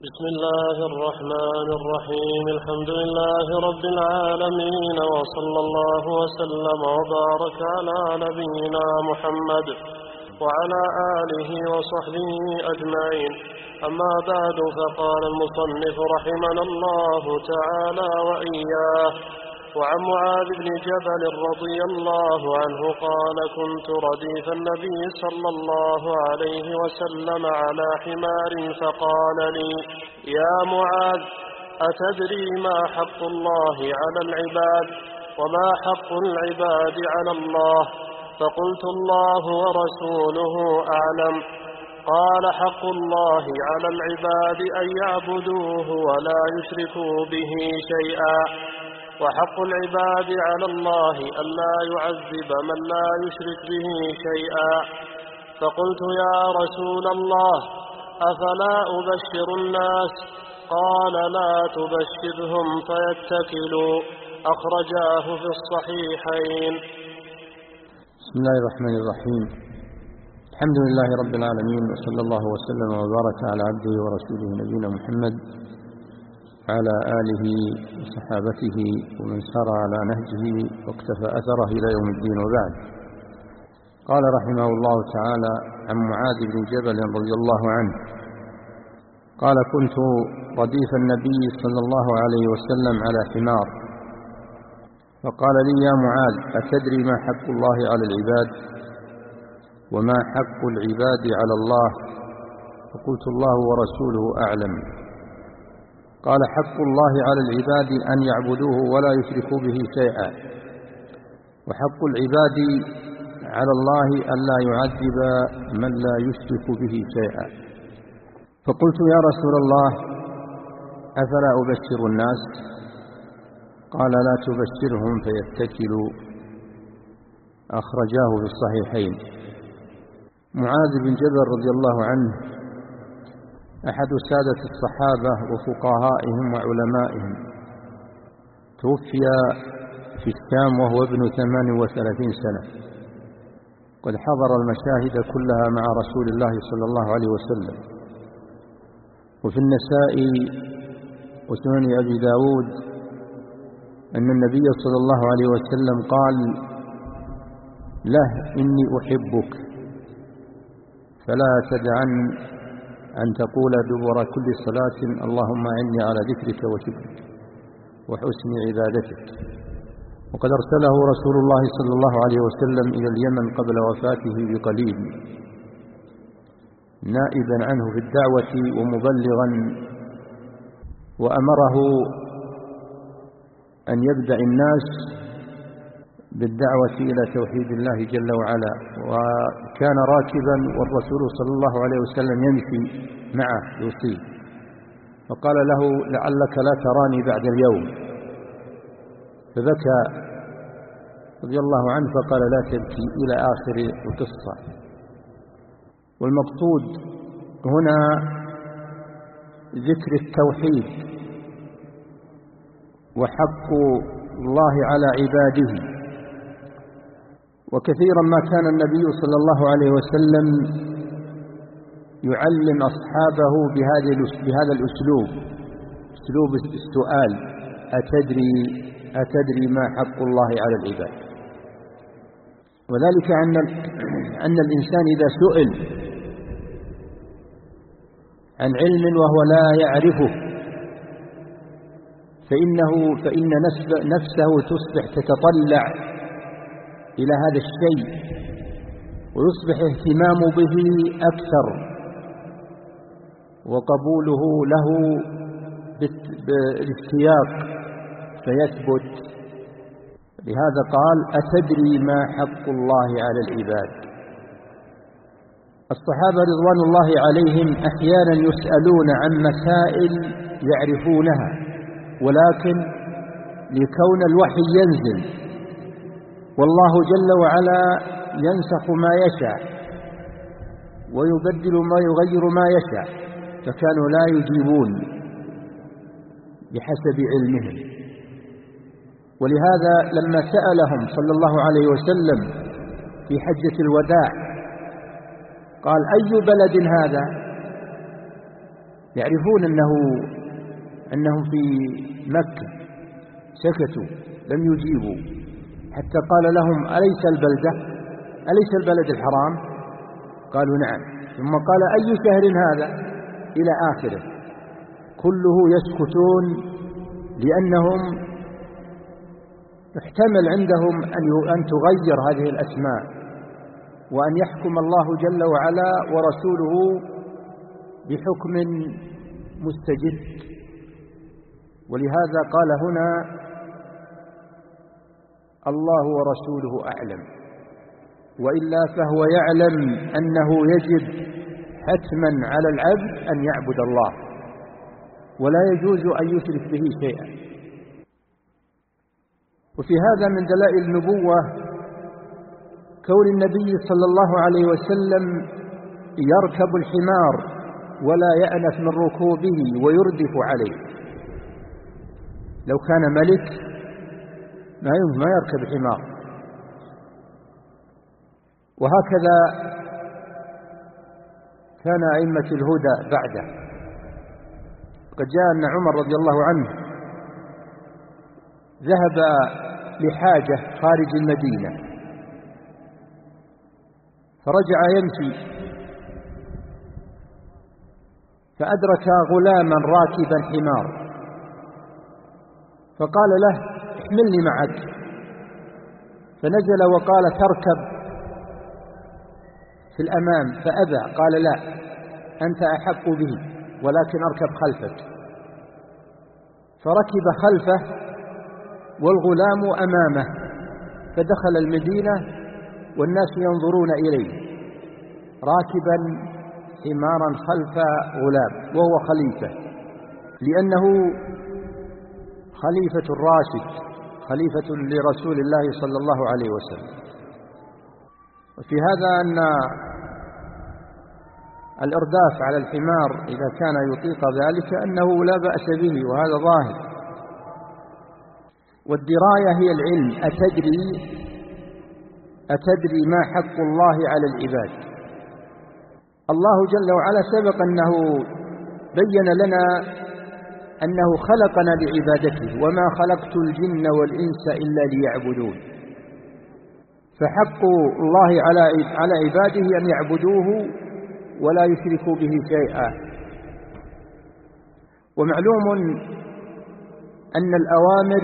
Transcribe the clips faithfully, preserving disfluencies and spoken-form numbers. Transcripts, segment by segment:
بسم الله الرحمن الرحيم. الحمد لله رب العالمين، وصلى الله وسلم وبارك على نبينا محمد وعلى آله وصحبه أجمعين. أما بعد، فقال المصنف رحمنا الله تعالى وإياه: وعن معاذ بن جبل رضي الله عنه قال: كنت رديف النبي صلى الله عليه وسلم على حمار، فقال لي: يا معاذ، أتدري ما حق الله على العباد وما حق العباد على الله؟ فقلت: الله ورسوله أعلم. قال: حق الله على العباد أن يعبدوه ولا يشركوا به شيئا، وحق العباد على الله ألا يعذب من لا يشرك به شيئا. فقلت: يا رسول الله، أفلا أبشر الناس؟ قال: لا تبشرهم فيتكلوا. أخرجاه في الصحيحين. بسم الله الرحمن الرحيم. الحمد لله رب العالمين، وصلى الله وسلم وبارك على عبده ورسوله نبينا محمد على آله وصحابته ومن سار على نهجه واقتفى أثره إلى يوم الدين، وبعد. قال رحمه الله تعالى عن معاذ بن جبل رضي الله عنه قال: كنت رديف النبي صلى الله عليه وسلم على حمار، فقال لي: يا معاذ، أتدري ما حق الله على العباد وما حق العباد على الله؟ فقلت: الله ورسوله أعلم. قال: حق الله على العباد أن يعبدوه ولا يشركوا به شيئا، وحق العباد على الله ألا يعذب من لا يشرك به شيئا. فقلت: يا رسول الله، أفلا أبشر الناس؟ قال: لا تبشرهم فيتكلوا. أخرجاه في الصحيحين. معاذ بن جبل رضي الله عنه أحد سادة الصحابة وفقهائهم وعلمائهم، توفي في الشام وهو ابن ثمان وثلاثين سنة، قد حضر المشاهد كلها مع رسول الله صلى الله عليه وسلم. وفي النساء وسنن أبي داود أن النبي صلى الله عليه وسلم قال له: إني أحبك، فلا تدعن أن تقول دبر كل صلاة: اللهم أعني على ذكرك وشكرك وحسن عبادتك. وقد أرسله رسول الله صلى الله عليه وسلم إلى اليمن قبل وفاته بقليل، نائبا عنه في الدعوة ومبلغا، وأمره أن يبدأ الناس بالدعوة إلى توحيد الله جل وعلا. وكان راكبا والرسول صلى الله عليه وسلم يمشي معه يوصيه، فقال له: لعلك لا تراني بعد اليوم. فبكى رضي الله عنه فقال: لا تبكي، إلى آخر القصة. والمقصود هنا ذكر التوحيد وحق الله على عباده. وكثيرا ما كان النبي صلى الله عليه وسلم يعلم أصحابه بهذا الأسلوب، أسلوب السؤال: أتدري أتدري ما حق الله على العباد؟ وذلك أن أن الإنسان إذا سئل عن علم وهو لا يعرفه فإنه فإن نفسه تصبح تتطلع إلى هذا الشيء، ويصبح اهتمام به أكثر، وقبوله له بالاشتياق فيثبت. لهذا قال: أتدري ما حق الله على العباد؟ الصحابة رضوان الله عليهم أحيانا يسألون عن مسائل يعرفونها، ولكن لكون الوحي ينزل والله جل وعلا ينسخ ما يشاء ويبدل ما يغير ما يشاء، فكانوا لا يجيبون بحسب علمهم. ولهذا لما سألهم صلى الله عليه وسلم في حجة الوداع قال: أي بلد هذا؟ يعرفون أنه أنهم في مكة، سكتوا لم يجيبوا حتى قال لهم أليس البلدة أليس البلد الحرام؟ قالوا نعم. ثم قال أي شهر هذا إلى آخره، كله يسكتون لأنهم يحتمل عندهم أن تغير هذه الأسماء وأن يحكم الله جل وعلا ورسوله بحكم مستجد. ولهذا قال هنا الله ورسوله أعلم، وإلا فهو يعلم أنه يجب حتما على العبد أن يعبد الله ولا يجوز أن يشرك به شيئا. وفي هذا من دلائل النبوة كون النبي صلى الله عليه وسلم يركب الحمار ولا يأنف من ركوبه ويردف عليه. لو كان ملك ما يمكن ما يركب الحمار. وهكذا كان أئمة الهدى بعده. قد جاء أن عمر رضي الله عنه ذهب لحاجة خارج المدينة فرجع يمشي فأدرك غلاما راكبا حمار فقال له احملني معك، فنزل وقال تركب في الأمام فأبى، قال لا أنت أحق به ولكن أركب خلفك. فركب خلفه والغلام أمامه فدخل المدينة والناس ينظرون إليه راكبا حمارا خلف غلام وهو خليفة، لأنه خليفة الراشد خليفة لرسول الله صلى الله عليه وسلم. وفي هذا أن الإرداف على الحمار إذا كان يطيق ذلك أنه لا بأس به، وهذا ظاهر. والدراية هي العلم. أتدري أتدري ما حق الله على العباد؟ الله جل وعلا سبق أنه بين لنا أنه خلقنا لعبادته، وما خلقت الجن والإنس إلا ليعبدون. فحق الله على على عباده أن يعبدوه ولا يشركوا به شيئا. ومعلوم أن الأوامر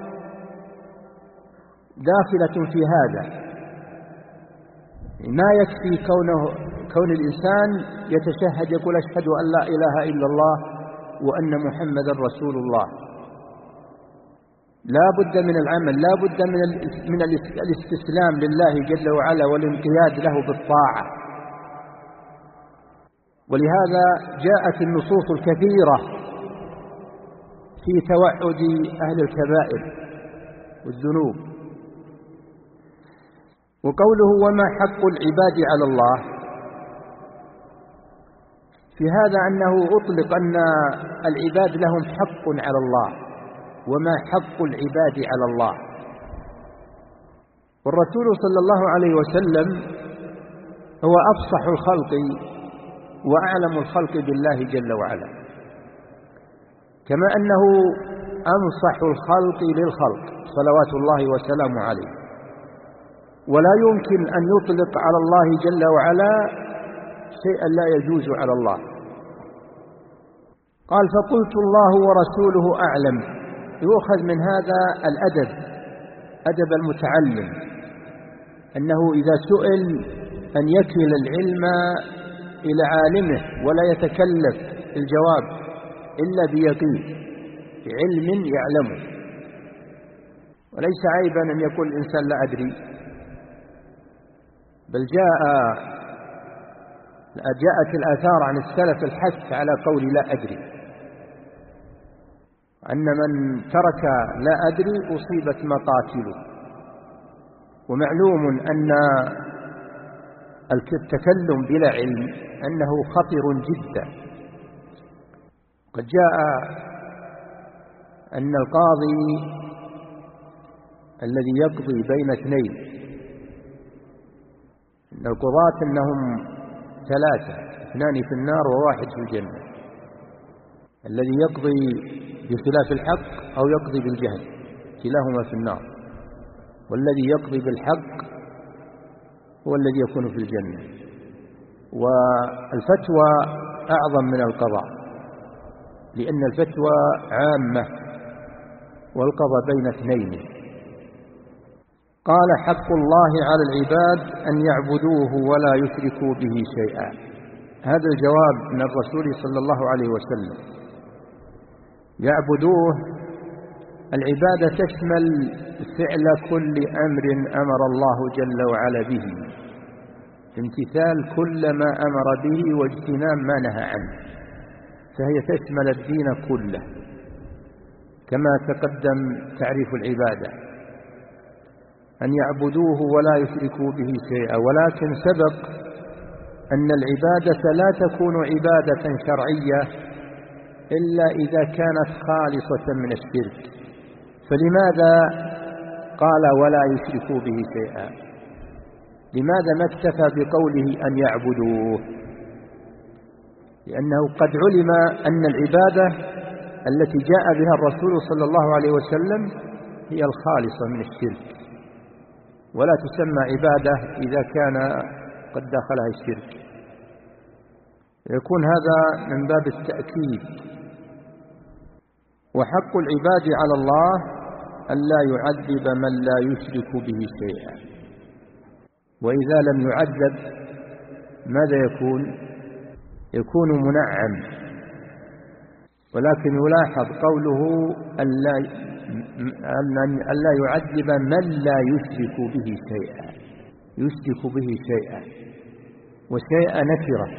داخلة في هذا، ما يكفي كونه كون الإنسان يتشهد يقول أشهد أن لا إله إلا الله وأن محمدا رسول الله. لا بد من العمل، لا بد من من الاستسلام لله جل وعلا والانقياد له بالطاعة. ولهذا جاءت النصوص الكثيرة في توعد أهل الكبائر والذنوب. وقوله وما حق العباد على الله، في هذا أنه أطلق أن العباد لهم حق على الله، وما حق العباد على الله. والرسول صلى الله عليه وسلم هو أفصح الخلق وأعلم الخلق بالله جل وعلا، كما أنه أنصح الخلق للخلق صلوات الله وسلامه عليه. ولا يمكن أن يطلق على الله جل وعلا شيئا لا يجوز على الله. قال فقلت الله ورسوله أعلم. يؤخذ من هذا الأدب، أدب المتعلم، أنه إذا سئل أن يكل العلم إلى عالمه ولا يتكلف الجواب إلا بيقين بعلم يعلمه. وليس عيبا أن يقول الإنسان لا أدري، بل جاء جاءت الآثار عن السلف الحث على قول لا أدري، أن من ترك لا أدري أصيبت مقاتله. ومعلوم أن التكلم بلا علم أنه خطر جدا. قد جاء أن القاضي الذي يقضي بين اثنين، أن القضاة أنهم ثلاثة، اثنان في النار وواحد في الجنة، الذي يقضي بخلاف الحق أو يقضي بالجهل، كلاهما في النار، والذي يقضي بالحق هو الذي يكون في الجنة. والفتوى أعظم من القضاء، لأن الفتوى عامة والقضاء بين اثنين. قال: حق الله على العباد أن يعبدوه ولا يشركوا به شيئا. هذا الجواب من الرسول صلى الله عليه وسلم. يعبدوه، العبادة تشمل فعل كل أمر أمر الله جل وعلا به، امتثال كل ما أمر به واجتناب ما نهى عنه، فهي تشمل الدين كله كما تقدم تعريف العبادة، أن يعبدوه ولا يشركوا به شيئا. ولكن سبق أن العبادة لا تكون عبادة شرعية إلا إذا كانت خالصة من الشرك. فلماذا قال ولا يشركوا به شيئا؟ لماذا ما اكتفى بقوله أن يعبدوه؟ لأنه قد علم أن العبادة التي جاء بها الرسول صلى الله عليه وسلم هي الخالصة من الشرك، ولا تسمى عبادة إذا كان قد دخلها الشرك. يكون هذا من باب التأكيد. وحق العباد على الله أن لا يعذب من لا يشرك به شيئا. وإذا لم يعذب ماذا يكون؟ يكون منعم. ولكن يلاحظ قوله أن لا أن لا يعذب من لا يشرك به شيئا، يشرك به شيئا، وشيئا نكرة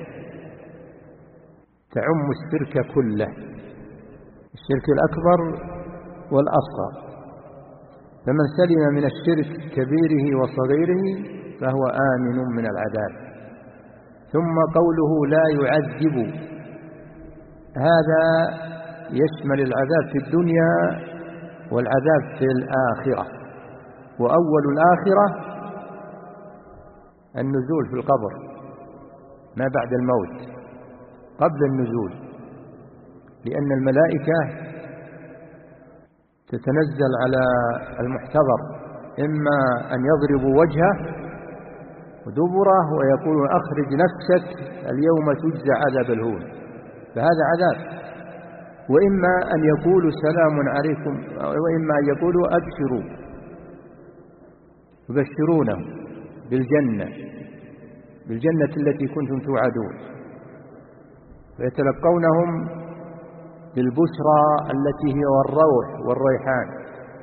تعم الشرك كله، الشرك الأكبر والأصغر. فمن سلم من الشرك كبيره وصغيره فهو آمن من العذاب. ثم قوله لا يعذب، هذا يشمل العذاب في الدنيا والعذاب في الآخرة. وأول الآخرة النزول في القبر ما بعد الموت قبل النزول، لأن الملائكة تتنزل على المحتضر، إما أن يضربوا وجهه ودبره ويقولون أخرج نفسك اليوم تجزى عذاب الهون، فهذا عذاب، وإما أن يقولوا سلام عليكم، وإما أن يقولوا أبشروا، يبشرونه بالجنة بالجنة التي كنتم توعدون، فيتلقونهم بالبشرى التي هي والروح والريحان.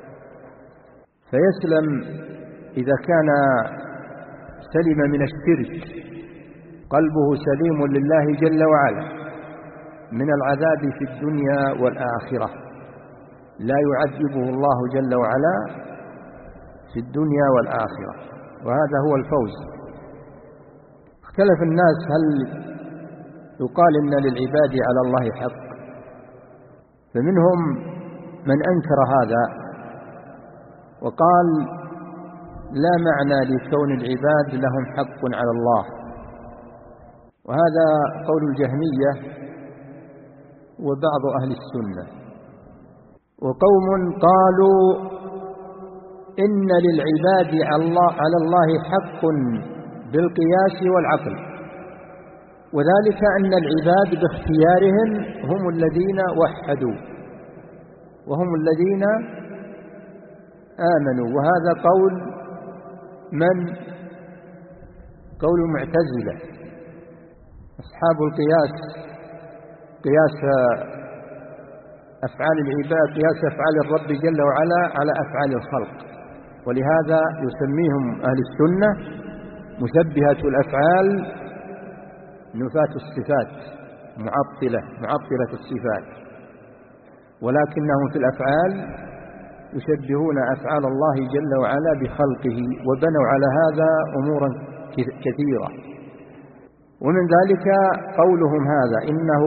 فيسلم إذا كان سلم من الشرك، قلبه سليم لله جل وعلا من العذاب في الدنيا والآخرة، لا يعذبه الله جل وعلا في الدنيا والآخرة، وهذا هو الفوز. اختلف الناس هل يقال إن للعباد على الله حق، فمنهم من أنكر هذا وقال لا معنى لكون العباد لهم حق على الله، وهذا قول الجهمية وبعض أهل السنة. وقوم قالوا إن للعباد على الله حق بالقياس والعقل، وذلك أن العباد باختيارهم هم الذين وحدوا وهم الذين آمنوا. وهذا قول من؟ قول المعتزلة أصحاب القياس، قياس أفعال العباد، قياس أفعال الرب جل وعلا على أفعال الخلق. ولهذا يسميهم أهل السنة مشبهة الأفعال نفاة الصفات، معطلة معطلة الصفات، ولكنهم في الأفعال يشبهون أفعال الله جل وعلا بخلقه، وبنوا على هذا أمورا كثيرة. ومن ذلك قولهم هذا إنه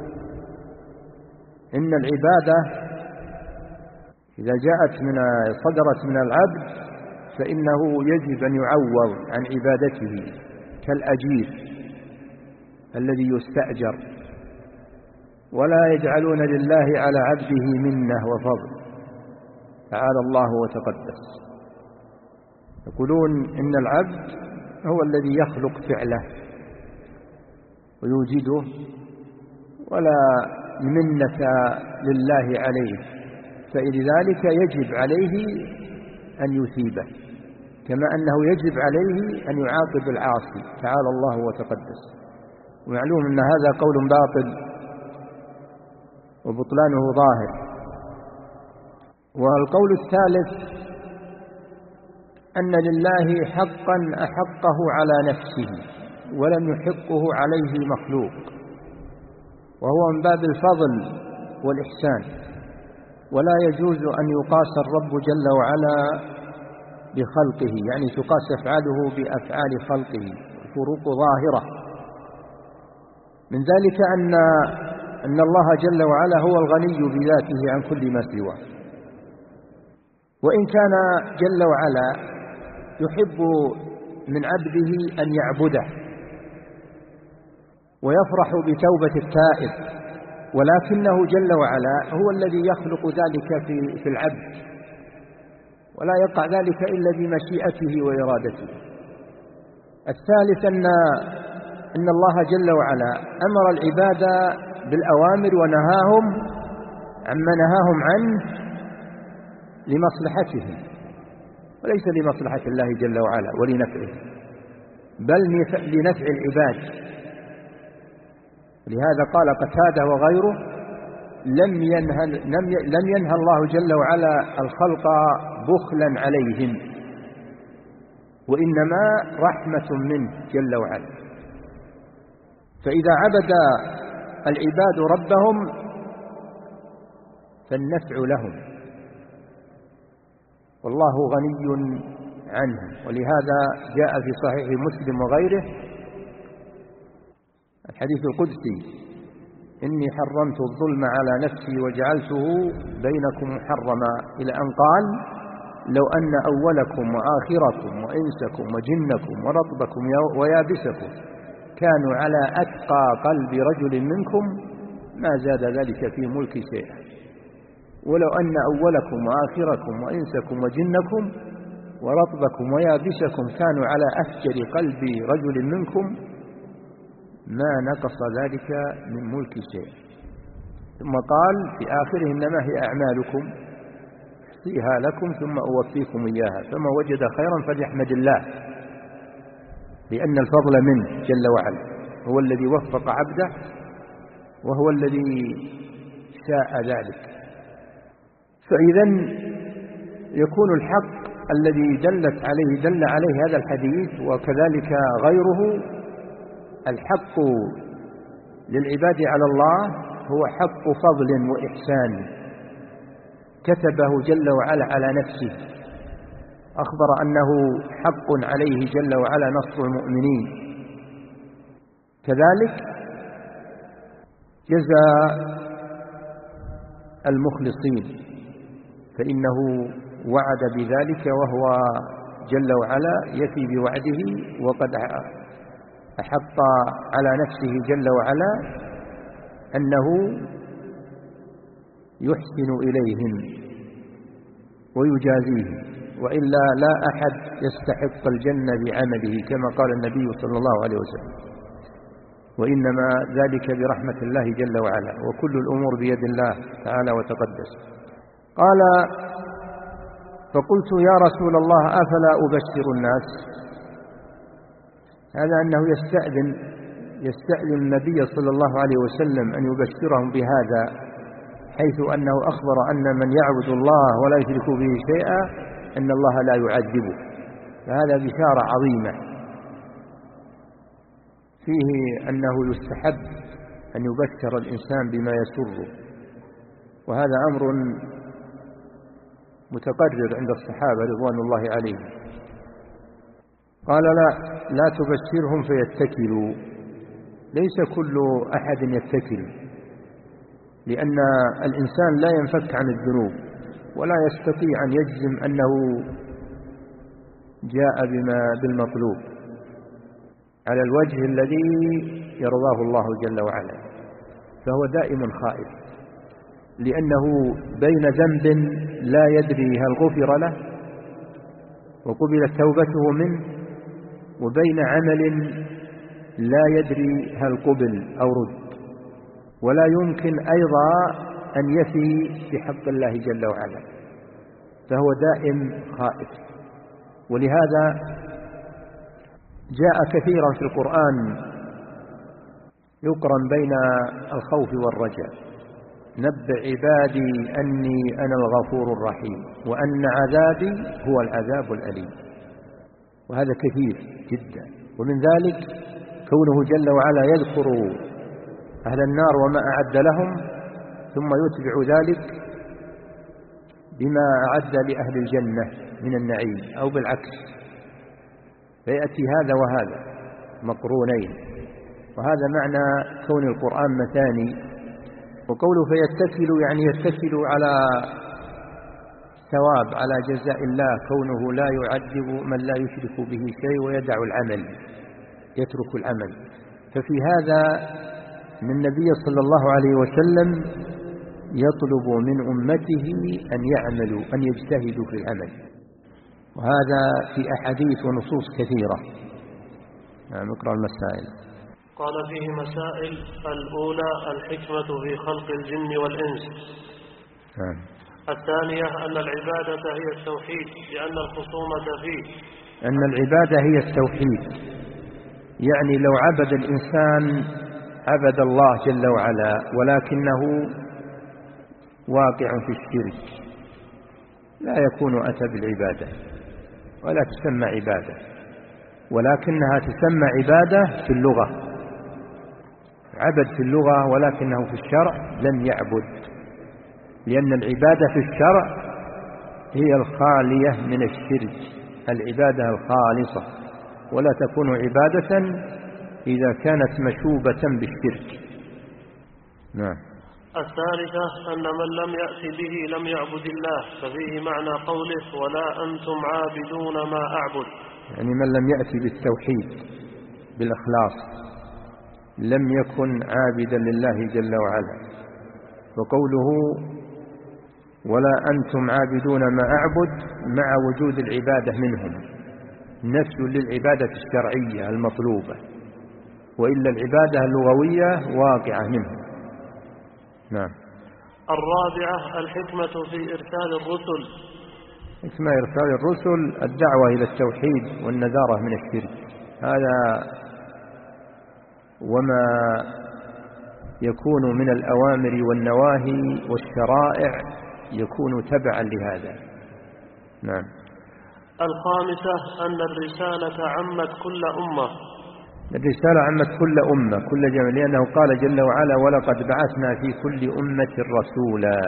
إن العبادة إذا جاءت من صدرت من العبد فإنه يجب أن يعوض عن عبادته كالأجير الذي يستأجر، ولا يجعلون لله على عبده منة وفضل، تعالى الله وتقدس. يقولون إن العبد هو الذي يخلق فعله ويوجده، ولا منة لله عليه، فلذلك يجب عليه أن يثيبه، كما أنه يجب عليه أن يعاقب العاصي، تعالى الله وتقدس. ومعلوم أن هذا قول باطل وبطلانه ظاهر. والقول الثالث أن لله حقا أحقه على نفسه ولم يحقه عليه مخلوق، وهو من باب الفضل والإحسان، ولا يجوز أن يقاس الرب جل وعلا بخلقه، يعني تقاس أفعاله بأفعال خلقه، فروق ظاهرة. من ذلك أن أن الله جل وعلا هو الغني بذاته عن كل ما سواه، وإن كان جل وعلا يحب من عبده أن يعبده ويفرح بتوبة التائب، ولكنه جل وعلا هو الذي يخلق ذلك في في العبد، ولا يقع ذلك إلا بمشيئته وإرادته. الثالث أن أن الله جل وعلا أمر العباد بالأوامر ونهاهم عما نهاهم عنه لمصلحتهم، وليس لمصلحة الله جل وعلا ولنفعه، بل لنفع العباد. لهذا قال قتادة وغيره: لم ينهى, لم ينهى الله جل وعلا الخلق بخلا عليهم، وإنما رحمة منه جل وعلا. فإذا عبد العباد ربهم فالنفع لهم، والله غني عنهم. ولهذا جاء في صحيح مسلم وغيره الحديث القدسي: إني حرمت الظلم على نفسي وجعلته بينكم محرما، إلى أن قال: لو أن أولكم وآخركم وإنسكم وجنكم ورطبكم ويابسكم كانوا على أتقى قلب رجل منكم ما زاد ذلك في ملك شيئا، ولو أن أولكم وآخركم وإنسكم وجنكم ورطبكم ويابسكم كانوا على أفجر قلب رجل منكم ما نقص ذلك من ملك شيء. ثم قال في آخره: إنما هي أعمالكم أحصيها لكم ثم أوفيكم إياها، فما وجد خيرا فليحمد الله، لأن الفضل منه جل وعلا، هو الذي وفق عبده وهو الذي شاء ذلك. فإذا يكون الحق الذي دلت عليه دل عليه هذا الحديث وكذلك غيره، الحق للعباد على الله هو حق فضل وإحسان كتبه جل وعلا على نفسه، أخبر أنه حق عليه جل وعلا نصر المؤمنين. كذلك جزاء المخلصين، فإنه وعد بذلك وهو جل وعلا يفي بوعده، وقد أحط على نفسه جل وعلا أنه يحسن إليهم ويجازيهم، وإلا لا أحد يستحق الجنة بعمله كما قال النبي صلى الله عليه وسلم، وإنما ذلك برحمة الله جل وعلا، وكل الأمور بيد الله تعالى وتقدس. قال: فقلت يا رسول الله أفلا أبشر الناس؟ هذا أنه يستأذن يستأذن النبي صلى الله عليه وسلم أن يبشرهم بهذا، حيث أنه أخبر أن من يعبد الله ولا يشرك به شيئا أن الله لا يعذبه، فهذا بشارة عظيمة فيه أنه يستحب أن يبشر الإنسان بما يسره، وهذا أمر متقرر عند الصحابة رضوان الله عليهم. قال: لا لا تبشرهم فيتكلوا. ليس كل أحد يتكل، لأن الإنسان لا ينفك عن الذنوب ولا يستطيع أن يجزم أنه جاء بما بالمطلوب على الوجه الذي يرضاه الله جل وعلا. فهو دائم خائف، لأنه بين ذنب لا يدري هل غفر له وقبلت توبته منه، وبين عمل لا يدري هل قبل أو رد، ولا يمكن أيضا أن يفي بحق الله جل وعلا، فهو دائم خائف. ولهذا جاء كثيرا في القرآن يقرن بين الخوف والرجاء: نبئ عبادي أني أنا الغفور الرحيم وأن عذابي هو العذاب الأليم. وهذا كثير جدا. ومن ذلك كونه جل وعلا يذكر أهل النار وما أعد لهم، ثم يتبع ذلك بما أعد لأهل الجنة من النعيم، أو بالعكس، فيأتي هذا وهذا مقرونين. وهذا معنى كون القرآن مثاني. وقوله فيتكل يعني يتكل على ثواب، على جزاء الله، كونه لا يعذب من لا يشرك به شيء ويدع العمل، يترك العمل. ففي هذا أن النبي صلى الله عليه وسلم يطلب من أمته أن يعملوا، أن يجتهدوا في العمل، وهذا في أحاديث ونصوص كثيرة. نعم، اقرأ المسائل. قال فيه مسائل: الأولى الحكمة في خلق الجن والإنس. نعم. الثانية أن العبادة هي التوحيد، لأن الخصومة فيه. أن العبادة هي التوحيد، يعني لو عبد الإنسان عبد الله جل وعلا ولكنه واقع في الشرك لا يكون أتى بالعبادة ولا تسمى عبادة، ولكنها تسمى عبادة في اللغة. عبد في اللغة، ولكنه في الشرع لم يعبد، لأن العبادة في الشرع هي الخالية من الشرك، العبادة الخالصة، ولا تكون عبادة إذا كانت مشوبة بالشرك. نعم. الثالثة أن من لم يأت به لم يعبد الله، ففيه معنى قوله: ولا أنتم عابدون ما أعبد. يعني من لم يأتي بالتوحيد بالإخلاص لم يكن عابدا لله جل وعلا. وقوله ولا أنتم عابدون ما أعبد مع وجود العبادة منهم نفي للعبادة الشرعية المطلوبة، وإلا العبادة اللغوية واقعة منهم. نعم. الرابعة الحكمة في إرسال الرسل. حكمة إرسال الرسل الدعوة إلى التوحيد والنذارة من الشرك، هذا وما يكون من الأوامر والنواهي والشرائع يكون تبعا لهذا. نعم. الخامسة أن الرسالة عمت كل أمة. الرسالة عمت كل أمة، كل جمع، لأنه قال جل وعلا: ولقد بعثنا في كل أمة رسولا.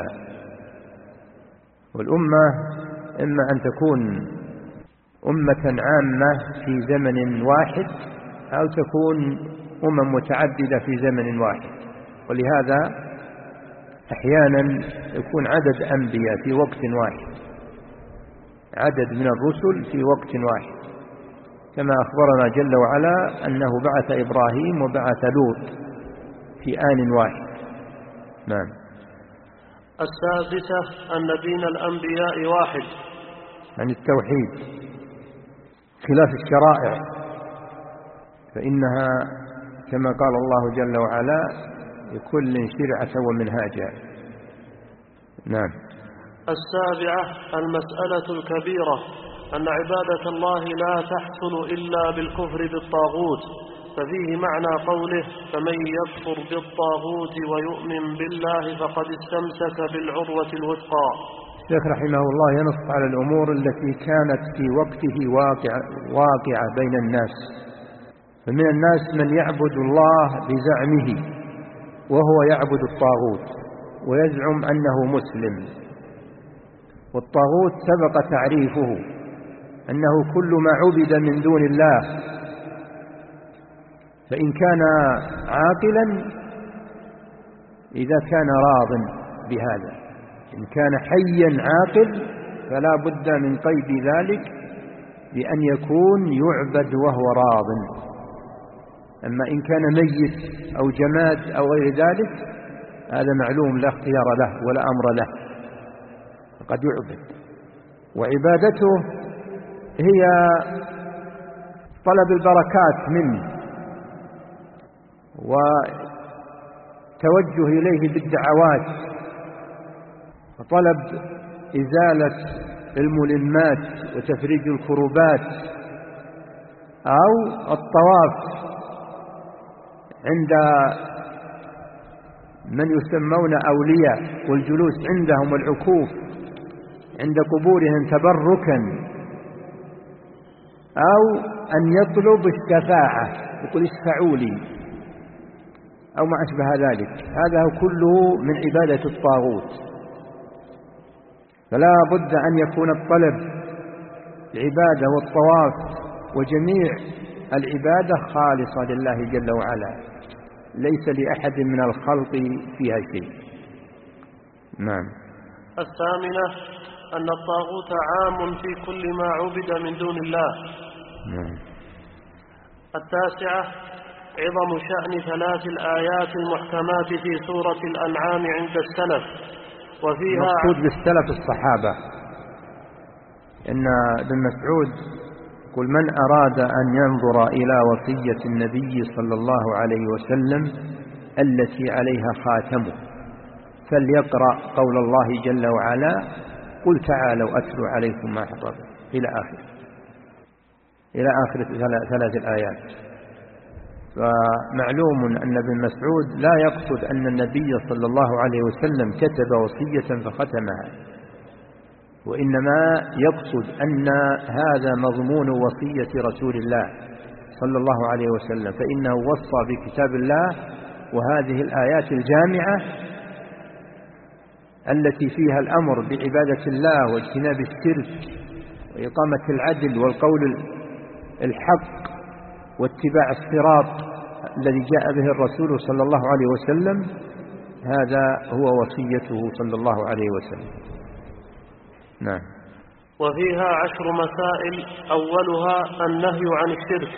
والأمة إما أن تكون أمة عامة في زمن واحد، أو تكون أمم متعددة في زمن واحد. ولهذا أحيانا يكون عدد أنبياء في وقت واحد، عدد من الرسل في وقت واحد، كما أخبرنا جل وعلا أنه بعث إبراهيم وبعث لوط في آن واحد. نعم. السادسة أن دين الأنبياء واحد، عن التوحيد، خلاف الشرائع فإنها كما قال الله جل وعلا: لكل شرعة ومنهاجا. نعم. السابعة المسألة الكبيرة أن عبادة الله لا تحصل إلا بالكفر بالطاغوت، ففيه معنى قوله: فمن يكفر بالطاغوت ويؤمن بالله فقد استمسك بالعروة الوثقى. الشيخ رحمه الله ينص على الأمور التي كانت في وقته واقعة, واقعة بين الناس. فمن الناس من يعبد الله بزعمه وهو يعبد الطاغوت ويزعم أنه مسلم. والطاغوت سبق تعريفه أنه كل ما عبد من دون الله، فإن كان عاقلا إذا كان راض بهذا، إن كان حيا عاقل فلا بد من قيد ذلك بأن يكون يعبد وهو راض. أما إن كان ميت أو جماد أو غير ذلك هذا معلوم لا اختيار له ولا أمر له، قد يعبد. وعبادته هي طلب البركات منه وتوجه إليه بالدعوات وطلب إزالة الملمات وتفريج الكروبات، أو الطواف عند من يسمون أولياء والجلوس عندهم والعكوف عند قبورهم تبركا، أو أن يطلب الشفاعة يقول اشفعوا لي أو ما أشبه ذلك. هذا كله من عبادة الطاغوت. فلا بد أن يكون الطلب العبادة والطواف وجميع العبادة خالصة لله جل وعلا، ليس لأحد من الخلق فيها شيء. نعم. الثامنة أن الطاغوت عام في كل ما عبد من دون الله. نعم. التاسعة عظم شأن ثلاث الآيات المحكمات في سورة الأنعام عند السلف، وفيها المقصود بالسلف الصحابة. إن ابن مسعود يقول من أراد أن ينظر إلى وصية النبي صلى الله عليه وسلم التي عليها خاتمه فليقرأ قول الله جل وعلا قل تعالوا أتلو عليكم ما حرم إلى آخر إلى آخر ثلاث الآيات. فمعلوم أن ابن مسعود لا يقصد أن النبي صلى الله عليه وسلم كتب وصية فختمها، وإنما يقصد أن هذا مضمون وصية رسول الله صلى الله عليه وسلم، فإنه وصى بكتاب الله وهذه الآيات الجامعة التي فيها الأمر بعبادة الله واجتناب الشرك وإقامة العدل والقول الحق واتباع الصراط الذي جاء به الرسول صلى الله عليه وسلم. هذا هو وصيته صلى الله عليه وسلم. نعم. وفيها عشر مسائل، أولها النهي عن الشرك.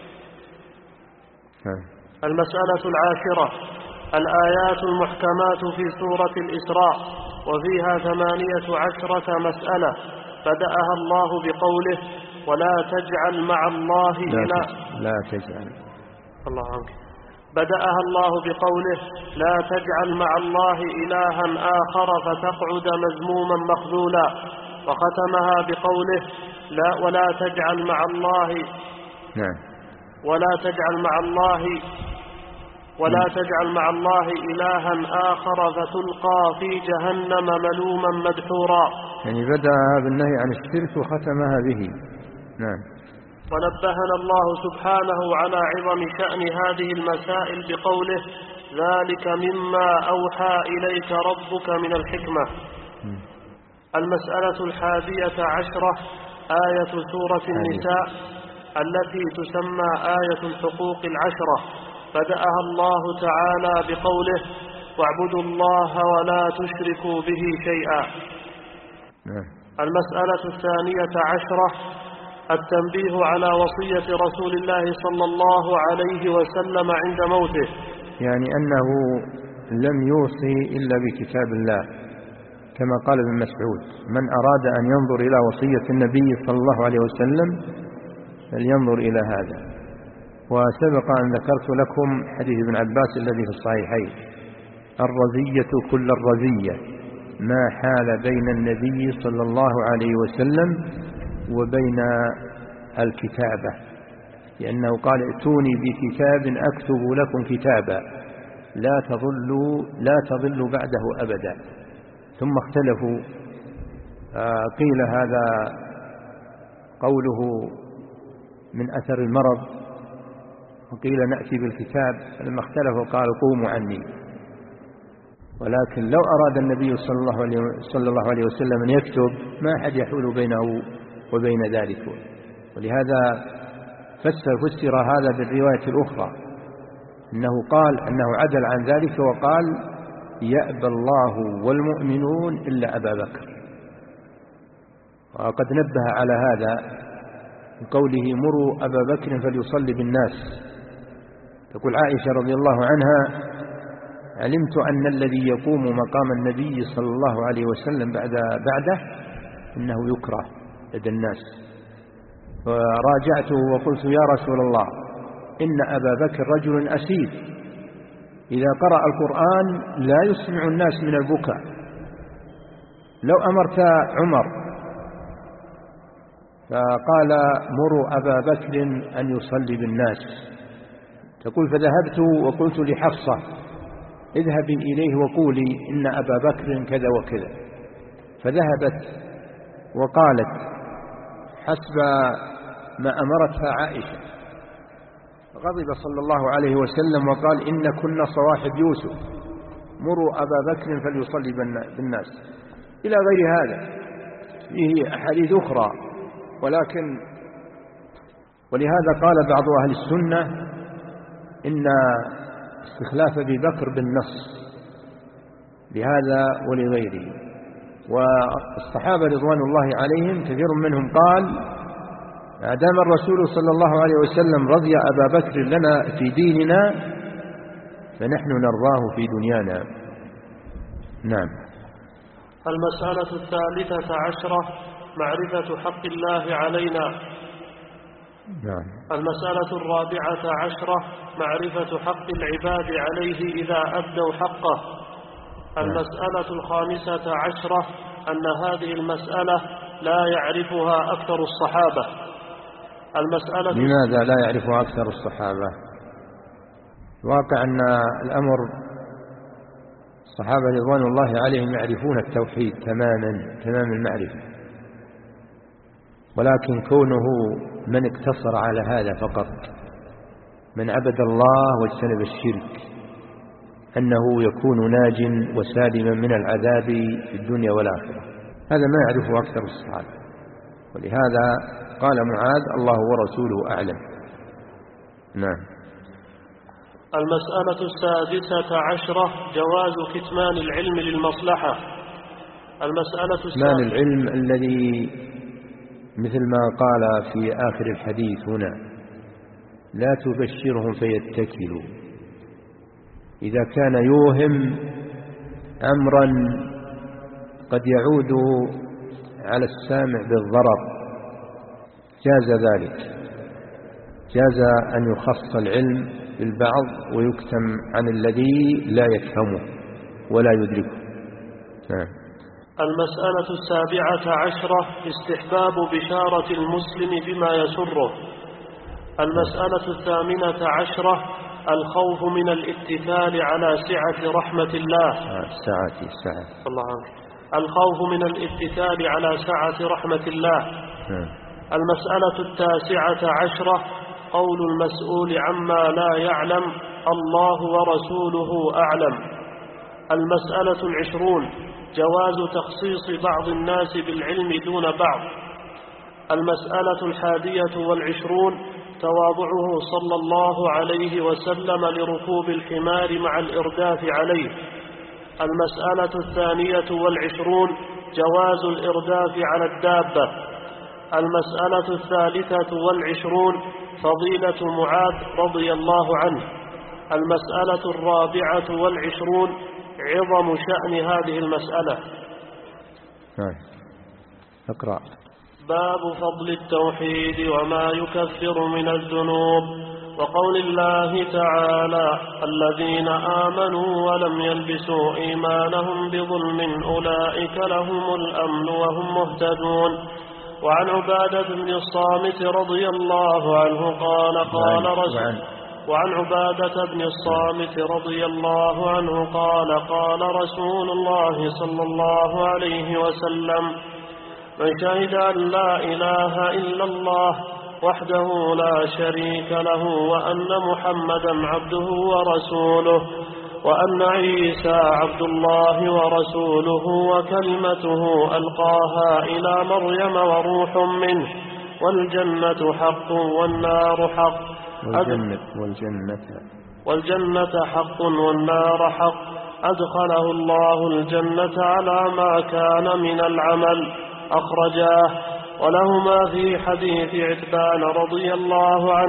نعم. المسألة العاشرة الآيات المحكمات في سورة الإسراء، وفيها ثمانية عشرة مسألة بدأها الله بقوله ولا تجعل مع الله إله لا تجعل الله عنك بدأها الله بقوله لا تجعل مع الله إلها آخر فتقعد مذموما مخذولا، وختمها بقوله لا ولا تجعل مع الله نعم ولا تجعل مع الله ولا تجعل مع الله إلها آخر فتلقى في جهنم ملوما مدحورا. يعني بدأها بالنهي عن الشرك وختمها به. نعم. ونبهنا الله سبحانه على عظم شأن هذه المسائل بقوله ذلك مما أوحى إليك ربك من الحكمة. م. المسألة الحادية عشرة آية سورة النساء التي تسمى آية الحقوق العشرة، بدأها الله تعالى بقوله واعبدوا الله ولا تشركوا به شيئا. م. المسألة الثانية عشرة التنبيه على وصية رسول الله صلى الله عليه وسلم عند موته، يعني أنه لم يوصي إلا بكتاب الله كما قال ابن مسعود من أراد أن ينظر إلى وصية النبي صلى الله عليه وسلم فلينظر إلى هذا. وسبق أن ذكرت لكم حديث ابن عباس الذي في الصحيحين الرزية كل الرزية ما حال بين النبي صلى الله عليه وسلم وبين الكتابة، لأنه قال ائتوني بكتاب أكتب لكم كتابا لا تضلوا لا تضلوا بعده أبدا. ثم اختلفوا آه قيل هذا قوله من أثر المرض وقيل نأتي بالكتاب، فلما اختلفوا قالوا قوموا عني. ولكن لو أراد النبي صلى الله عليه صلى الله عليه وسلم أن يكتب ما أحد يحول بينه وبين ذلك، ولهذا فسر, فسر هذا بالرواية الأخرى أنه قال أنه عدل عن ذلك وقال يأبى الله والمؤمنون إلا أبا بكر. وقد نبه على هذا بقوله مروا أبا بكر فليصلي بالناس. تقول عائشة رضي الله عنها علمت أن الذي يقوم مقام النبي صلى الله عليه وسلم بعد بعده إنه يكره لدى الناس، فراجعته وقلت يا رسول الله إن أبا بكر رجل أسيف إذا قرأ القرآن لا يسمع الناس من البكاء، لو أمرت عمر. فقال مروا أبا بكر أن يصلي بالناس. تقول فذهبت وقلت لحفصة اذهبي إليه وقولي إن أبا بكر كذا وكذا، فذهبت وقالت حسب ما أمرتها عائشة. غضب صلى الله عليه وسلم وقال إن كنا صواحب يوسف مروا أبا بكر فليصلي بالناس، إلى غير هذا. فيه أحاديث أخرى، ولكن ولهذا قال بعض أهل السنة إن استخلاف أبي بكر بالنص لهذا ولغيره. والصحابة رضوان الله عليهم كثير منهم قال ما دام الرسول صلى الله عليه وسلم رضي أبا بكر لنا في ديننا فنحن نرضاه في دنيانا. نعم. المسألة الثالثة عشرة معرفة حق الله علينا. نعم. المسألة الرابعة عشرة معرفة حق العباد عليه إذا أدوا حقه. المسألة الخامسة عشرة أن هذه المسألة لا يعرفها أكثر الصحابة. المسألة لماذا لا يعرفها أكثر الصحابة؟ الواقع أن الأمر الصحابة رضوان الله عليهم يعرفون التوحيد تماما تمام المعرفة، ولكن كونه من اقتصر على هذا فقط، من عبد الله واجتنب الشرك، أنه يكون ناج وسالما من العذاب في الدنيا والآخرة، هذا ما يعرفه أكثر الصحابة. ولهذا قال معاذ الله ورسوله أعلم. نعم. المسألة السادسة عشرة جواز كتمان العلم للمصلحة. المسألة كتمان العلم الذي مثل ما قال في آخر الحديث هنا لا تبشرهم فيتكلوا، إذا كان يوهم أمرا قد يعود على السامع بالضرر جاز ذلك، جاز أن يخص العلم بالبعض ويكتم عن الذي لا يفهمه ولا يدركه. نعم. المسألة السابعة عشرة استحباب بشارة المسلم بما يسره. المسألة الثامنة عشرة الخوف من الاتكال على سعة رحمة الله. سعة سعة الله عنك. الخوف من الاتكال على سعة رحمة الله. نعم. المسألة التاسعة عشرة قول المسؤول عما لا يعلم الله ورسوله أعلم. المسألة العشرون جواز تخصيص بعض الناس بالعلم دون بعض. المسألة الحادية والعشرون تواضعه صلى الله عليه وسلم لركوب الحمار مع الإرداف عليه. المسألة الثانية والعشرون جواز الإرداف على الدابة. المسألة الثالثة والعشرون فضيلة معاذ رضي الله عنه. المسألة الرابعة والعشرون عظم شأن هذه المسألة. نعم. اقرأ. باب فضل التوحيد وما يكفر من الذنوب، وقول الله تعالى الذين آمنوا ولم يلبسوا إيمانهم بظلم أولئك لهم الأمن وهم مهتدون. وعن عبادة بن الصامت رضي الله عنه قال قال رسول وعن عبادة بن الصامت رضي الله عنه قال قال رسول الله صلى الله عليه وسلم من شهد أن لا إله إلا الله وحده لا شريك له وأن محمدا عبده ورسوله وأن عيسى عبد الله ورسوله وكلمته ألقاها إلى مريم وروح منه والجنة حق والنار حق والجنة, والجنة, والجنة حق والنار حق أدخله الله الجنة على ما كان من العمل أخرجاه. ولهما في حديث عتبان رضي الله عنه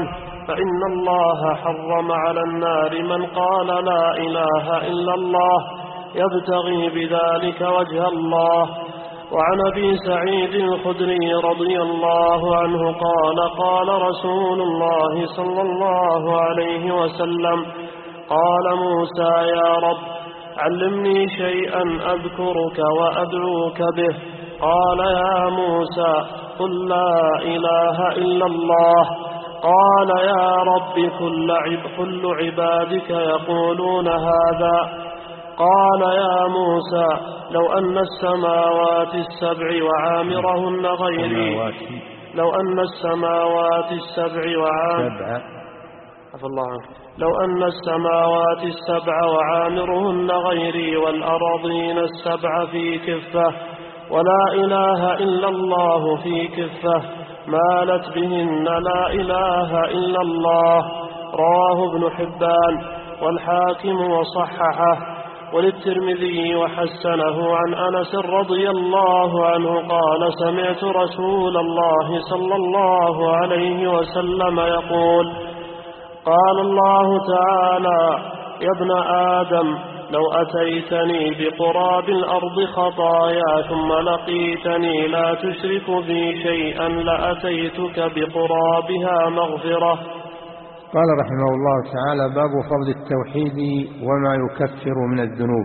فإن الله حرم على النار من قال لا إله إلا الله يبتغي بذلك وجه الله. وعن أبي سعيد الخدري رضي الله عنه قال قال رسول الله صلى الله عليه وسلم قال موسى يا رب علمني شيئا أذكرك وأدعوك به. قال يا موسى قل لا إله إلا الله. قال يا رب كل عبادك يقولون هذا. قال يا موسى لو أن السماوات السبع وعامرهن غيري لو أن السماوات السبع وعامرهن عفى الله عنك لو أن السماوات السبع وعامرهن غيري والأراضين السبع في كفة ولا إله إلا الله في كفة مالت بهن لا إله إلا الله. رواه ابن حبان والحاكم وصححه وللترمذي وحسنه عن أنس رضي الله عنه قال سمعت رسول الله صلى الله عليه وسلم يقول قال الله تعالى يا ابن آدم لو أتيتني بقراب الأرض خطايا ثم لقيتني لا تشرك بي شيئا لأتيتك بقرابها مغفرة. قال رحمه الله تعالى باب فضل التوحيد وما يكفر من الذنوب.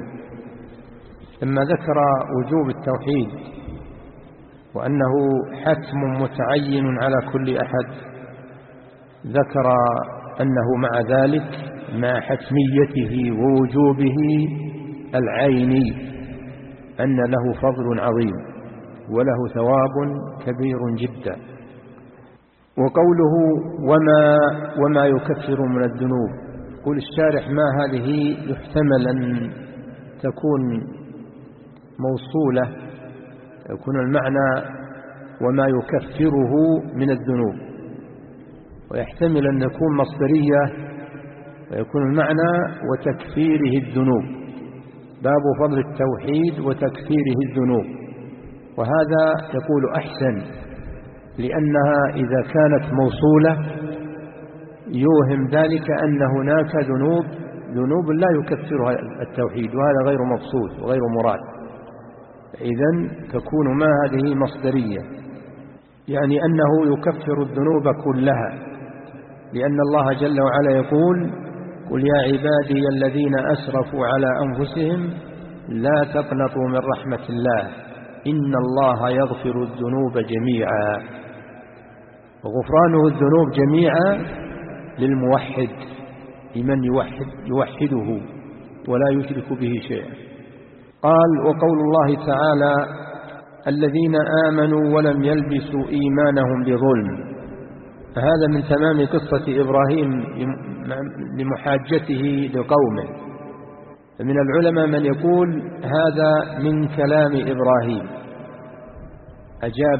لما ذكر وجوب التوحيد وأنه حتم متعين على كل أحد ذكر أنه مع ذلك مع حتميته ووجوبه العيني أن له فضل عظيم وله ثواب كبير جدا. وقوله وما, وما يكفر من الذنوب يقول الشارح ما هذه يحتمل أن تكون موصولة يكون المعنى وما يكفره من الذنوب ويحتمل أن يكون مصدرية ويكون المعنى وتكفيره الذنوب. باب فضل التوحيد وتكفيره الذنوب. وهذا يقول أحسن لأنها إذا كانت موصولة يوهم ذلك أن هناك ذنوب ذنوب لا يكفرها التوحيد وهذا غير مقصود وغير مراد. إذن تكون ما هذه مصدرية يعني أنه يكفر الذنوب كلها لأن الله جل وعلا يقول قل يا عبادي الذين أسرفوا على أنفسهم لا تقنطوا من رحمة الله إن الله يغفر الذنوب جميعا. وغفرانه الذنوب جميعا للموحد لمن يوحد يوحده ولا يشرك به شيئا. قال وقول الله تعالى الذين آمنوا ولم يلبسوا إيمانهم بظلم. هذا من تمام قصة إبراهيم لمحاجته لقومه. من العلماء من يقول هذا من كلام إبراهيم أجاب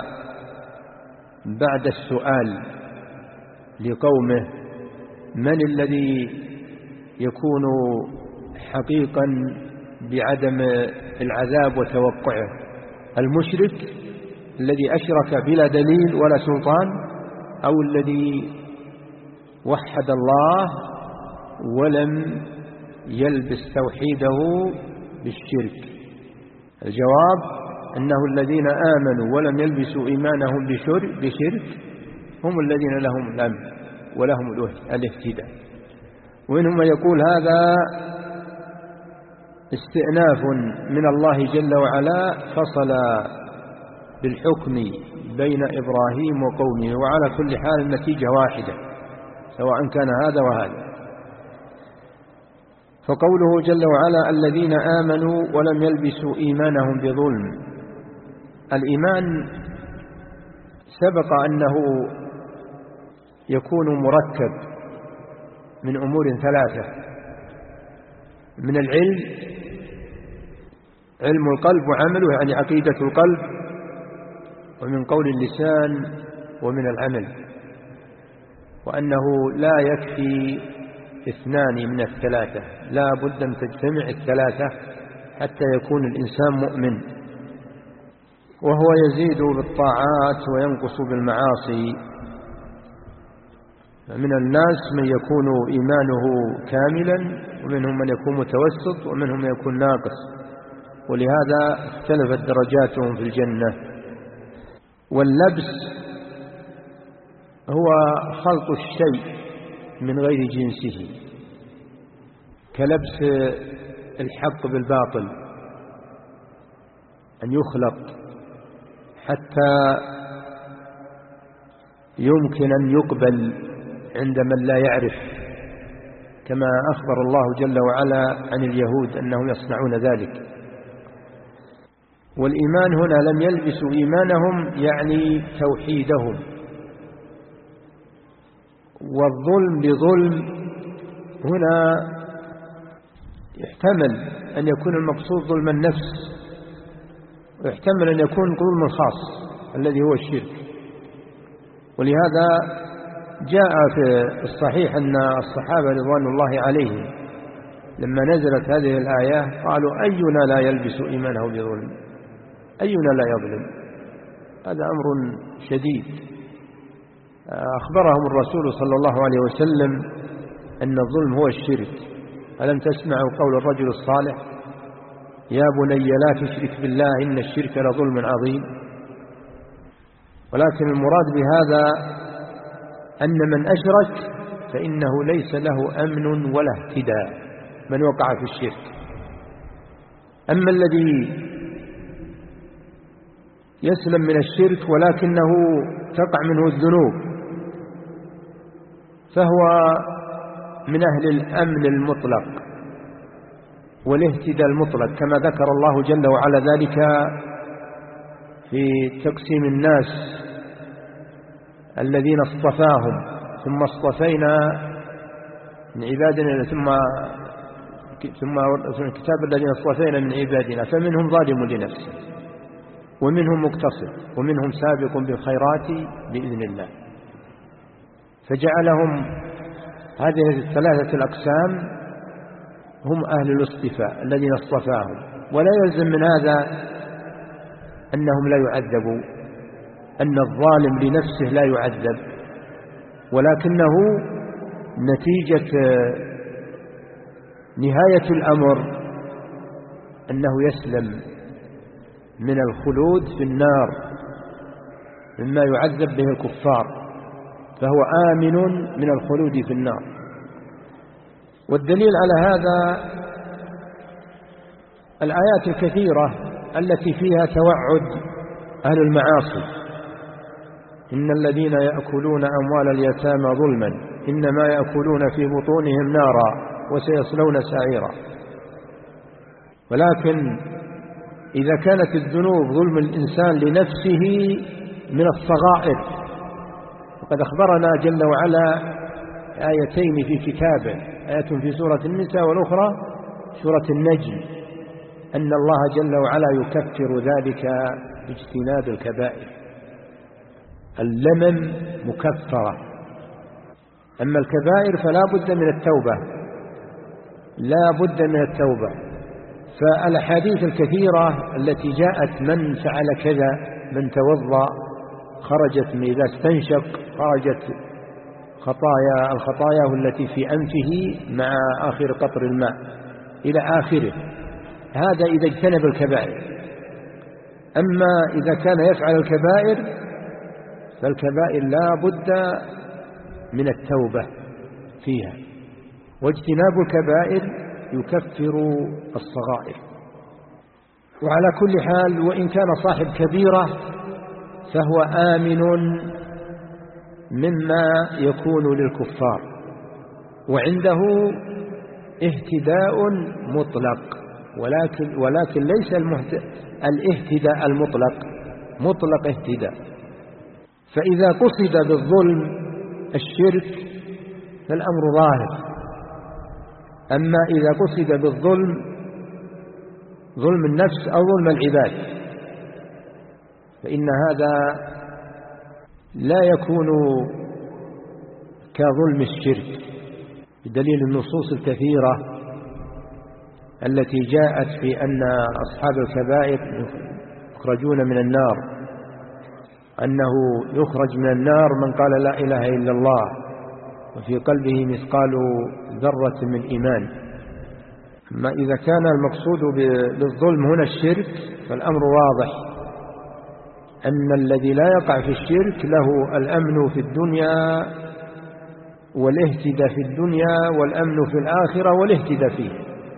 بعد السؤال لقومه من الذي يكون حقيقا بعدم العذاب وتوقعه المشرك الذي أشرك بلا دليل ولا سلطان أو الذي وحد الله ولم يلبس توحيده بالشرك. الجواب أنه الذين آمنوا ولم يلبسوا إيمانهم بشرك هم الذين لهم الأمن ولهم الاهتداء. وإنهم يقول هذا استئناف من الله جل وعلا فصل بالحكم بين إبراهيم وقومه وعلى كل حال النتيجة واحدة سواء كان هذا وهذا. فقوله جل وعلا الذين آمنوا ولم يلبسوا إيمانهم بظلم. الإيمان سبق أنه يكون مركب من أمور ثلاثة من العلم علم القلب وعمله يعني عقيدة القلب ومن قول اللسان ومن العمل وأنه لا يكفي اثنان من الثلاثة لا بد أن تجتمع الثلاثة حتى يكون الإنسان مؤمن وهو يزيد بالطاعات وينقص بالمعاصي. من الناس من يكون إيمانه كاملا، ومنهم من يكون متوسط، ومنهم من يكون ناقص، ولهذا اختلفت درجاتهم في الجنة. واللبس هو خلط الشيء من غير جنسه، كلبس الحق بالباطل، أن يخلط حتى يمكن أن يقبل عند من لا يعرف، كما أخبر الله جل وعلا عن اليهود أنهم يصنعون ذلك. والإيمان هنا لم يلبسوا إيمانهم يعني توحيدهم. والظلم بظلم هنا يحتمل أن يكون المقصود ظلم النفس، ويحتمل أن يكون ظلم خاص الذي هو الشرك. ولهذا جاء في الصحيح أن الصحابة رضوان الله عليهم لما نزلت هذه الآية قالوا أينا لا يلبس إيمانه بظلم، أينا لا يظلم. هذا أمر شديد. أخبرهم الرسول صلى الله عليه وسلم أن الظلم هو الشرك. ألم تسمعوا قول الرجل الصالح يا بني لا تشرك بالله إن الشرك لظلم عظيم؟ ولكن المراد بهذا أن من أشرك فإنه ليس له أمن ولا اهتداء، من وقع في الشرك. أما الذي يسلم من الشرك ولكنه تقع منه الذنوب فهو من أهل الأمن المطلق والاهتداء المطلق، كما ذكر الله جل وعلا ذلك في تقسيم الناس الذين اصطفاهم ثم اصطفينا من عبادنا ثم ثم الكتاب الذين اصطفينا من عبادنا فمنهم ظالم لنفسه ومنهم مقتصد ومنهم سابق بالخيرات بإذن الله. فجعلهم هذه الثلاثة الأقسام هم أهل الاصطفاء الذين اصطفاهم. ولا يلزم من هذا أنهم لا يعذبوا، أن الظالم لنفسه لا يعذب، ولكنه نتيجة نهاية الأمر أنه يسلم من الخلود في النار مما يعذب به الكفار، فهو آمن من الخلود في النار. والدليل على هذا الآيات الكثيرة التي فيها توعد أهل المعاصي: إن الذين يأكلون أموال اليتامى ظلما إنما يأكلون في بطونهم نارا وسيصلون سعيرا. ولكن إذا كانت الذنوب ظلم الإنسان لنفسه من الصغائر، وقد أخبرنا جل وعلا آيتين في كتابه، آية في سورة النساء والأخرى سورة النجم، أن الله جل وعلا يكفر ذلك باجتناب الكبائر. اللمم مكفرة، أما الكبائر فلا بد من التوبة، لا بد من التوبة. فالأحاديث الكثيرة التي جاءت من فعل كذا، من توضأ خرجت من إذا استنشق خرجت خطايا الخطايا التي في أنفه مع آخر قطر الماء إلى آخره، هذا إذا اجتنب الكبائر. أما إذا كان يفعل الكبائر فالكبائر لا بد من التوبة فيها، واجتناب الكبائر يكفر الصغائر. وعلى كل حال وإن كان صاحب كبيرة فهو آمن مما يكون للكفار، وعنده اهتداء مطلق، ولكن, ولكن ليس الاهتداء المطلق مطلق اهتداء. فإذا قصد بالظلم الشرك فالأمر ظاهر، أما إذا قصد بالظلم ظلم النفس أو ظلم العباد فإن هذا لا يكون كظلم الشرك، بدليل النصوص الكثيرة التي جاءت في أن أصحاب الكبائر يخرجون من النار، أنه يخرج من النار من قال لا إله إلا الله وفي قلبه مثقال ذرة من إيمان. أما إذا كان المقصود بالظلم هنا الشرك فالأمر واضح، أن الذي لا يقع في الشرك له الأمن في الدنيا والاهتداء في الدنيا والأمن في الآخرة والاهتداء فيه.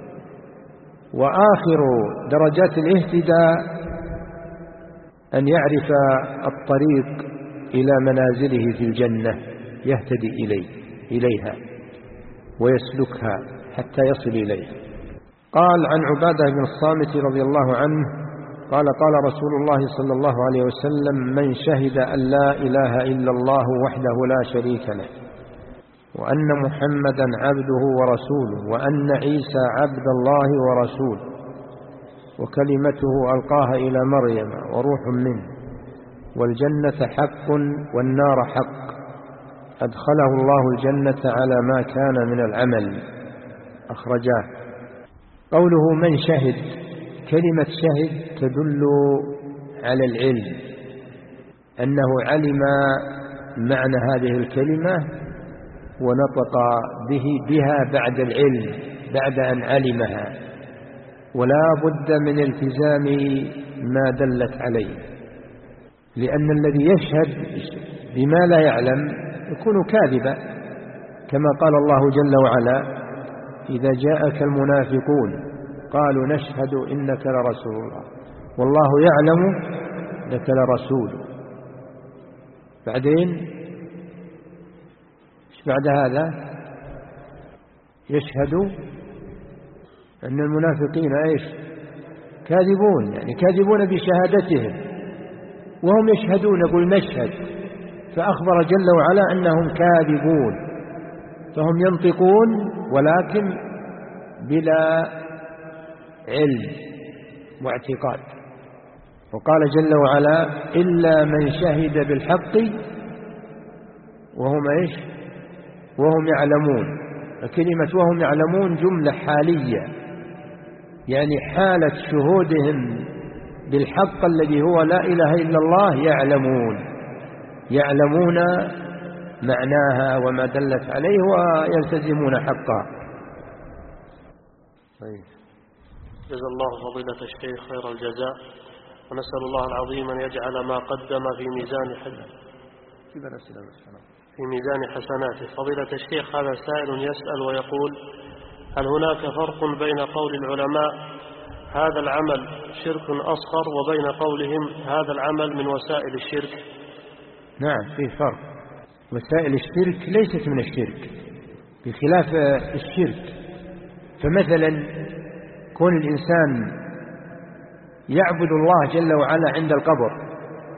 وآخر درجات الاهتداء أن يعرف الطريق إلى منازله في الجنة، يهتدي إليه إليها ويسلكها حتى يصل إليها. قال عن عبادة بن الصامت رضي الله عنه قال قال رسول الله صلى الله عليه وسلم: من شهد أن لا إله إلا الله وحده لا شريك له وأن محمدا عبده ورسوله وأن عيسى عبد الله ورسوله وكلمته ألقاها إلى مريم وروح منه والجنة حق والنار حق أدخله الله الجنة على ما كان من العمل. أخرجاه. قوله من شهد، كلمة شهد تدل على العلم، أنه علم معنى هذه الكلمة ونطق به بها بعد العلم، بعد أن علمها، ولا بد من التزام ما دلت عليه، لأن الذي يشهد بما لا يعلم يكون كاذبا، كما قال الله جل وعلا: إذا جاءك المنافقون قالوا نشهد إنك لرسول الله والله يعلم إنك لرسول. بعدين إيش بعد هذا؟ يشهد أن المنافقين إيش؟ كاذبون، يعني كاذبون بشهادتهم وهم يشهدون، يقول نشهد، فأخبر جل وعلا أنهم كاذبون، فهم ينطقون ولكن بلا علم واعتقاد. وقال جل وعلا: إلا من شهد بالحق وهم إيش؟ وهم يعلمون. كلمة وهم يعلمون جملة حالية، يعني حالة شهودهم بالحق الذي هو لا إله إلا الله يعلمون يعلمون معناها وما دلت عليه ويلتزمون حقها. طيب. جزا الله فضيلة الشيخ خير الجزاء، ونسأل الله العظيم أن يجعل ما قدم في ميزان في ميزان حسناته. فضيلة الشيخ، هذا سائل يسأل ويقول: هل هناك فرق بين قول العلماء هذا العمل شرك أصغر وبين قولهم هذا العمل من وسائل الشرك؟ نعم، فيه فرق. وسائل الشرك ليست من الشرك بخلاف الشرك. فمثلا كون الإنسان يعبد الله جل وعلا عند القبر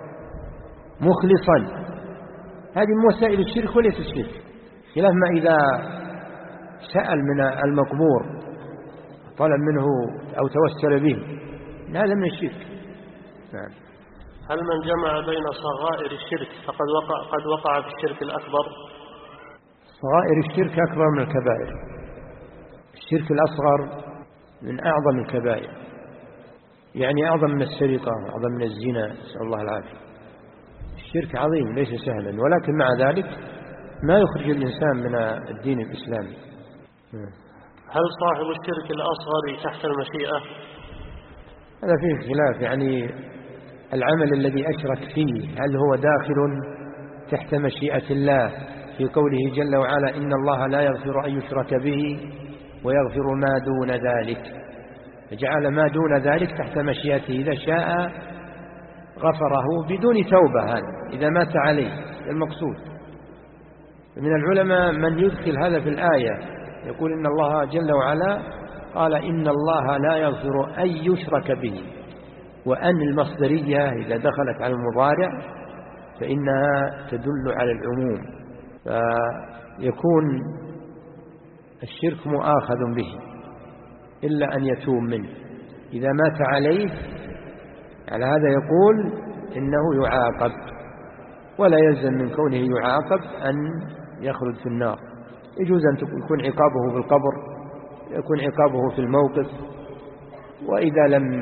مخلصا، هذه من وسائل الشرك وليس الشرك، خلاف ما إذا سأل من المقبور طلب منه أو توسل به، هذا من الشرك. نعم. هل من جمع بين صغائر الشرك فقد وقع, قد وقع في الشرك الأكبر؟ صغائر الشرك أكبر من الكبائر. الشرك الأصغر من أعظم الكبائر، يعني أعظم من السرقة، أعظم من الزنا، نسأل الله العافية. الشرك عظيم ليس سهلا، ولكن مع ذلك ما يخرج الإنسان من الدين الإسلامي. هل صاحب الشرك الأصغر تحت المشيئة؟ هذا فيه خلاف، يعني العمل الذي أشرك فيه هل هو داخل تحت مشيئة الله في قوله جل وعلا: إن الله لا يغفر أن يشرك به ويغفر ما دون ذلك، فجعل ما دون ذلك تحت مشيئته، إذا شاء غفره بدون توبة، هذا إذا مات عليه المقصود. من العلماء من يدخل هذا في الآية، يقول إن الله جل وعلا قال: إن الله لا يغفر أن يشرك به، وأن المصدرية إذا دخلت على المضارع فإنها تدل على العموم، فيكون الشرك مؤاخذ به إلا أن يتوب منه. إذا مات عليه على هذا يقول إنه يعاقب، ولا يلزم من كونه يعاقب أن يخلد في النار. يجوز أن يكون عقابه في القبر، يكون عقابه في الموقف، وإذا لم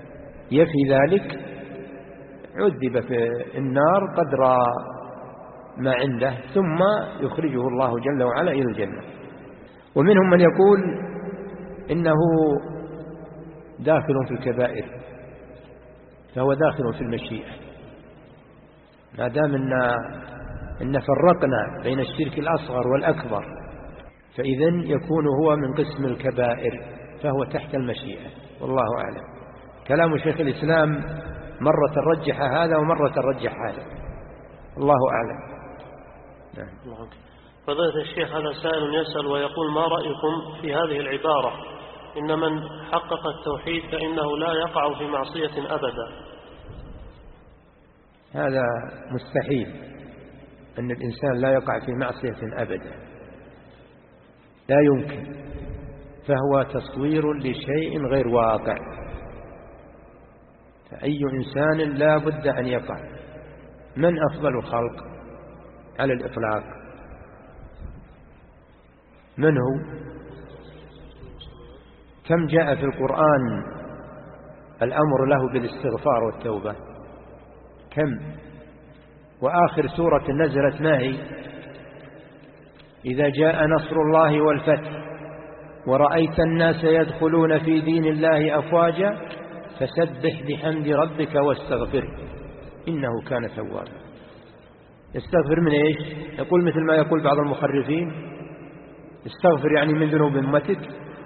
يفي ذلك عذب في النار قدر ما عنده ثم يخرجه الله جل وعلا إلى الجنة. ومنهم من يقول إنه داخل في الكبائر فهو داخل في المشيئة، ما دام إن, إن فرقنا بين الشرك الأصغر والأكبر فإذن يكون هو من قسم الكبائر فهو تحت المشيئة، والله أعلم. كلام شيخ الإسلام مرة رجح هذا ومرة رجح هذا، الله أعلم. نعم. فضيلة الشيخ، هذا سائل يسأل ويقول: ما رأيكم في هذه العبارة إن من حقق التوحيد فإنه لا يقع في معصية أبدا؟ هذا مستحيل أن الإنسان لا يقع في معصية أبدا، لا يمكن، فهو تصوير لشيء غير واقع، فأي إنسان لا بد أن يقع. من أفضل الخلق على الإطلاق؟ من هو؟ كم جاء في القرآن الأمر له بالاستغفار والتوبة؟ كم؟ وآخر سورة نزلت ما هي؟ إذا جاء نصر الله والفتح ورأيت الناس يدخلون في دين الله أفواجا فسبح بحمد ربك واستغفره إنه كان توابا. يستغفر من إيش؟ يقول مثل ما يقول بعض المخرفين: استغفر يعني من ذنوب أمتك.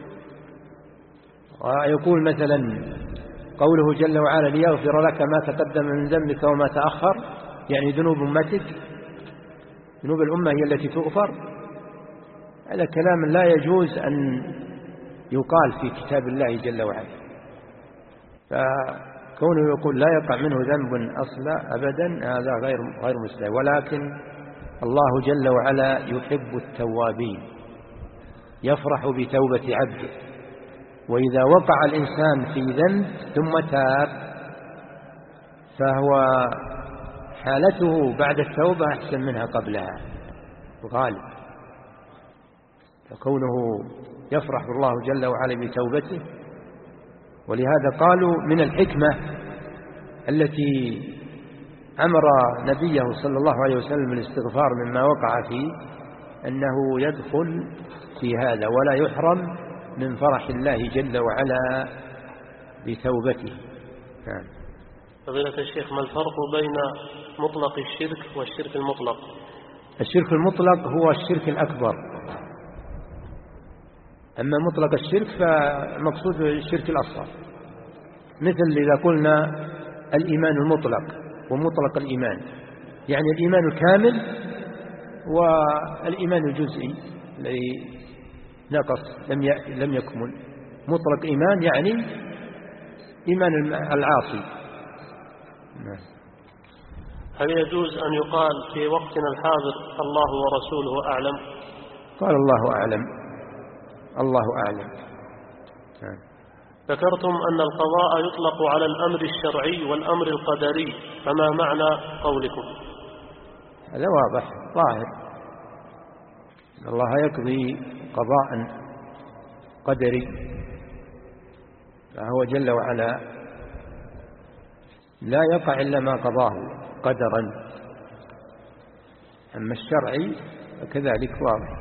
ويقول مثلا قوله جل وعلا: ليغفر لك ما تقدم من ذنبك وما تأخر، يعني ذنوب أمتك، ذنوب الأمة هي التي تغفر. هذا كلام لا يجوز أن يقال في كتاب الله جل وعلا، فكونه يقول لا يقع منه ذنب أصلا أبدا هذا غير غير مسلم. ولكن الله جل وعلا يحب التوابين، يفرح بتوبة عبده، وإذا وقع الإنسان في ذنب ثم تاب فهو حالته بعد التوبة أحسن منها قبلها غالب، فكونه يفرح الله جل وعلا بتوبته. ولهذا قالوا من الحكمة التي أمر نبيه صلى الله عليه وسلم الاستغفار مما وقع فيه أنه يدخل في هذا ولا يحرم من فرح الله جل وعلا بتوبته. نعم. فضيلة الشيخ، ما الفرق بين مطلق الشرك والشرك المطلق؟ الشرك المطلق هو الشرك الأكبر، أما مطلق الشرك فمقصود الشرك الأصغر، مثل إذا قلنا الإيمان المطلق ومطلق الإيمان، يعني الإيمان الكامل والإيمان الجزئي الذي نقص لم لم يكمل. مطلق إيمان يعني إيمان العاصي. هل يجوز أن يقال في وقتنا الحاضر الله ورسوله أعلم؟ قال الله أعلم، الله أعلم. ذكرتم أن القضاء يطلق على الأمر الشرعي والأمر القدري، فما معنى قولكم؟ هذا واضح ظاهر، الله يقضي قضاء قدري، فهو جل وعلا لا يقع إلا ما قضاه قدرا. أما الشرعي كذلك واضح.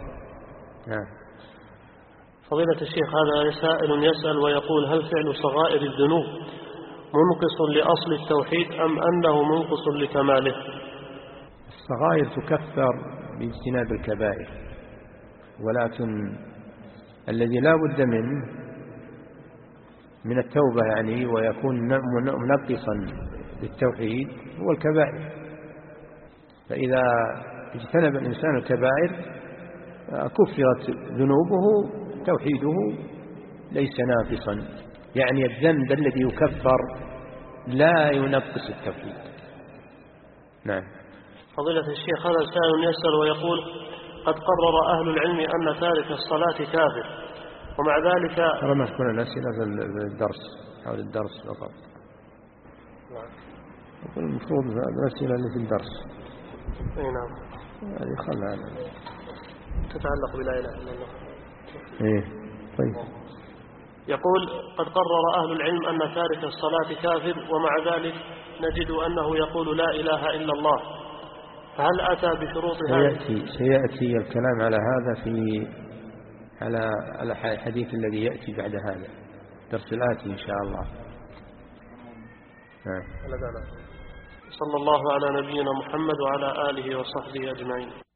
فضيلة الشيخ، هذا سائل يسأل ويقول: هل فعل صغائر الذنوب منقص لأصل التوحيد أم أنه منقص لكماله؟ الصغائر تكفر باجتناب الكبائر، ولكن الذي لا بد منه من التوبة يعني ويكون منقصا للتوحيد هو الكبائر. فإذا اجتنب الإنسان الكبائر كفرت ذنوبه، توحيده ليس ناقصا، يعني الذنب الذي يكفر لا ينقص التوحيد. نعم. فضيلة الشيخ، هذا سائل يسأل ويقول: قد قرر أهل العلم أن تارك الصلاة كافر، ومع ذلك ترى ما تكون الأسئلة في الدرس حول الدرس فقط. يقول المفروض الأسئلة اللي في الدرس. أي نعم. هذه خلها تتعلق بلا إله إلا الله. إيه طيب. يقول: قد قرر أهل العلم أن تارك الصلاة كافر، ومع ذلك نجد أنه يقول لا إله إلا الله، فهل أتى بشروط سيأتي, سيأتي الكلام على هذا في على الحديث الذي يأتي بعد هذا درس الآتي إن شاء الله. صلى الله على نبينا محمد وعلى آله وصحبه أجمعين.